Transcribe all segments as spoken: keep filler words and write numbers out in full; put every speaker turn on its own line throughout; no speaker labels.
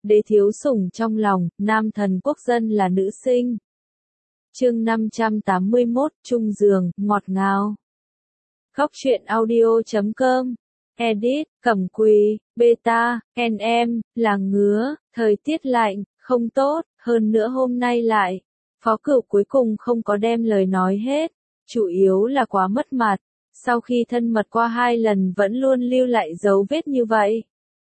đế thiếu sủng trong lòng, nam thần quốc dân là nữ sinh. Chương năm trăm tám mươi mốt, chung giường, ngọt ngào. Góc truyện audio chấm com. Edit, Cẩm Quỳ, Beta, en em, là ngứa, thời tiết lạnh, không tốt, hơn nữa hôm nay lại. Phó Cửu cuối cùng không có đem lời nói hết, chủ yếu là quá mất mặt, sau khi thân mật qua hai lần vẫn luôn lưu lại dấu vết như vậy.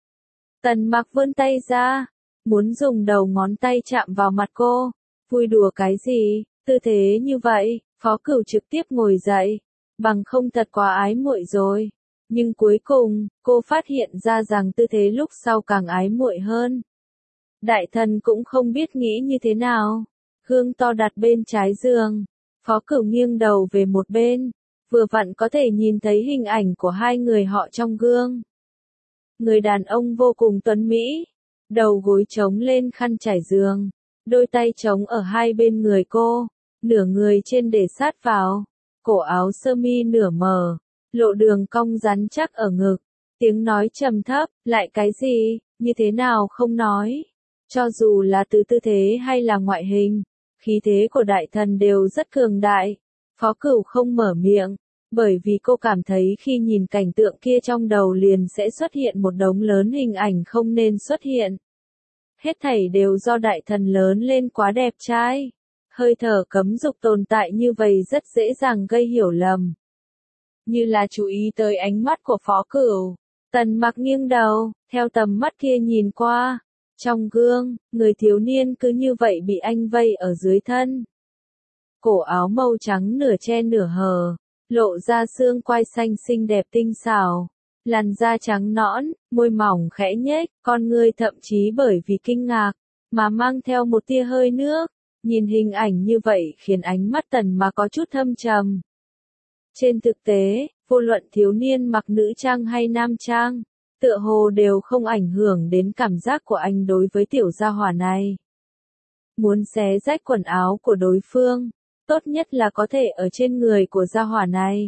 Tần Mặc vươn tay ra, muốn dùng đầu ngón tay chạm vào mặt cô, vui đùa cái gì, tư thế như vậy, Phó Cửu trực tiếp ngồi dậy, bằng không thật quá ái muội rồi. Nhưng cuối cùng, cô phát hiện ra rằng tư thế lúc sau càng ái muội hơn. Đại thần cũng không biết nghĩ như thế nào. Gương to đặt bên trái giường. Phó Cửu nghiêng đầu về một bên. Vừa vặn có thể nhìn thấy hình ảnh của hai người họ trong gương. Người đàn ông vô cùng tuấn mỹ. Đầu gối trống lên khăn trải giường. Đôi tay trống ở hai bên người cô. Nửa người trên để sát vào. Cổ áo sơ mi nửa mở. Lộ đường cong rắn chắc ở ngực. Tiếng nói trầm thấp, lại cái gì, như thế nào không nói. Cho dù là từ tư thế hay là ngoại hình, khí thế của đại thần đều rất cường đại. Phó Cửu không mở miệng, bởi vì cô cảm thấy khi nhìn cảnh tượng kia trong đầu liền sẽ xuất hiện một đống lớn hình ảnh không nên xuất hiện. Hết thảy đều do đại thần lớn lên quá đẹp trai. Hơi thở cấm dục tồn tại như vậy rất dễ dàng gây hiểu lầm. Như là chú ý tới ánh mắt của Phó Cửu. Tần Mặc nghiêng đầu, theo tầm mắt kia nhìn qua. Trong gương, người thiếu niên cứ như vậy bị anh vây ở dưới thân. Cổ áo màu trắng nửa che nửa hở, lộ ra xương quai xanh xinh đẹp tinh xảo. Làn da trắng nõn, môi mỏng khẽ nhếch, con người thậm chí bởi vì kinh ngạc, mà mang theo một tia hơi nước. Nhìn hình ảnh như vậy khiến ánh mắt Tần Mặc có chút thâm trầm. Trên thực tế, vô luận thiếu niên mặc nữ trang hay nam trang, tựa hồ đều không ảnh hưởng đến cảm giác của anh đối với tiểu gia hỏa này. Muốn xé rách quần áo của đối phương, tốt nhất là có thể ở trên người của gia hỏa này.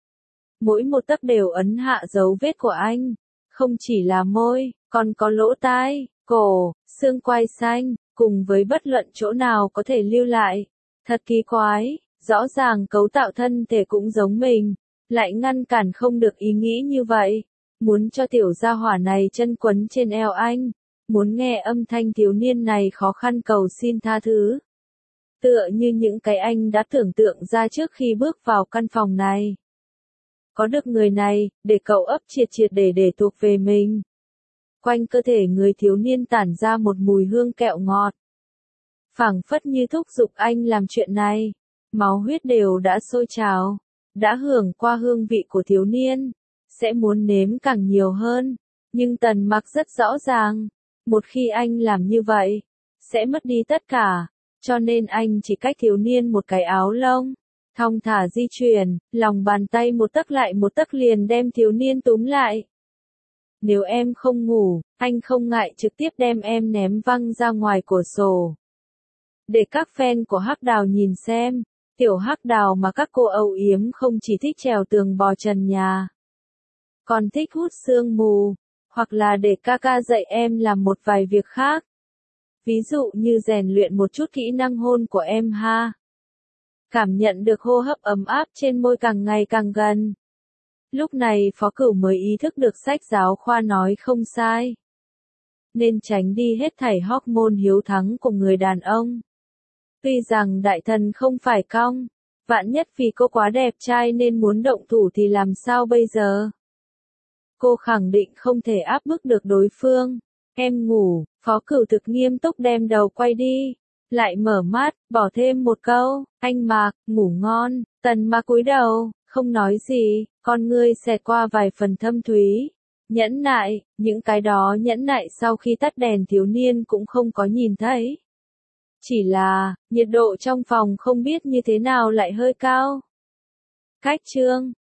Mỗi một tấc đều ấn hạ dấu vết của anh, không chỉ là môi, còn có lỗ tai, cổ, xương quai xanh, cùng với bất luận chỗ nào có thể lưu lại. Thật kỳ quái. Rõ ràng cấu tạo thân thể cũng giống mình, lại ngăn cản không được ý nghĩ như vậy. Muốn cho tiểu gia hỏa này chân quấn trên eo anh, muốn nghe âm thanh thiếu niên này khó khăn cầu xin tha thứ. Tựa như những cái anh đã tưởng tượng ra trước khi bước vào căn phòng này. Có được người này, để cậu ấp triệt triệt để để thuộc về mình. Quanh cơ thể người thiếu niên tản ra một mùi hương kẹo ngọt. Phảng phất như thúc giục anh làm chuyện này. Máu huyết đều đã sôi trào, đã hưởng qua hương vị của thiếu niên, sẽ muốn nếm càng nhiều hơn, nhưng Tần Mặc rất rõ ràng, một khi anh làm như vậy, sẽ mất đi tất cả, cho nên anh chỉ cách thiếu niên một cái áo lông, thong thả di chuyển, lòng bàn tay một tấc lại một tấc liền đem thiếu niên túm lại. Nếu em không ngủ, anh không ngại trực tiếp đem em ném văng ra ngoài cửa sổ. Để các fan của Hắc Đào nhìn xem. Tiểu Hắc Đào mà các cô âu yếm không chỉ thích trèo tường bò trần nhà, còn thích hút sương mù, hoặc là để ca ca dạy em làm một vài việc khác. Ví dụ như rèn luyện một chút kỹ năng hôn của em ha. Cảm nhận được hô hấp ấm áp trên môi càng ngày càng gần. Lúc này Phó Cửu mới ý thức được sách giáo khoa nói không sai. Nên tránh đi hết thảy hormone hiếu thắng của người đàn ông. Tuy rằng đại thần không phải cong, vạn nhất vì cô quá đẹp trai nên muốn động thủ thì làm sao bây giờ? Cô khẳng định không thể áp bức được đối phương. Em ngủ, Phó Cửu thực nghiêm túc đem đầu quay đi, lại mở mắt, bỏ thêm một câu, anh Mạc, ngủ ngon. Tần Mặc cúi đầu, không nói gì, con ngươi xẹt qua vài phần thâm thúy. Nhẫn nại, những cái đó nhẫn nại sau khi tắt đèn thiếu niên cũng không có nhìn thấy. Chỉ là, nhiệt độ trong phòng không biết như thế nào lại hơi cao. Cách chương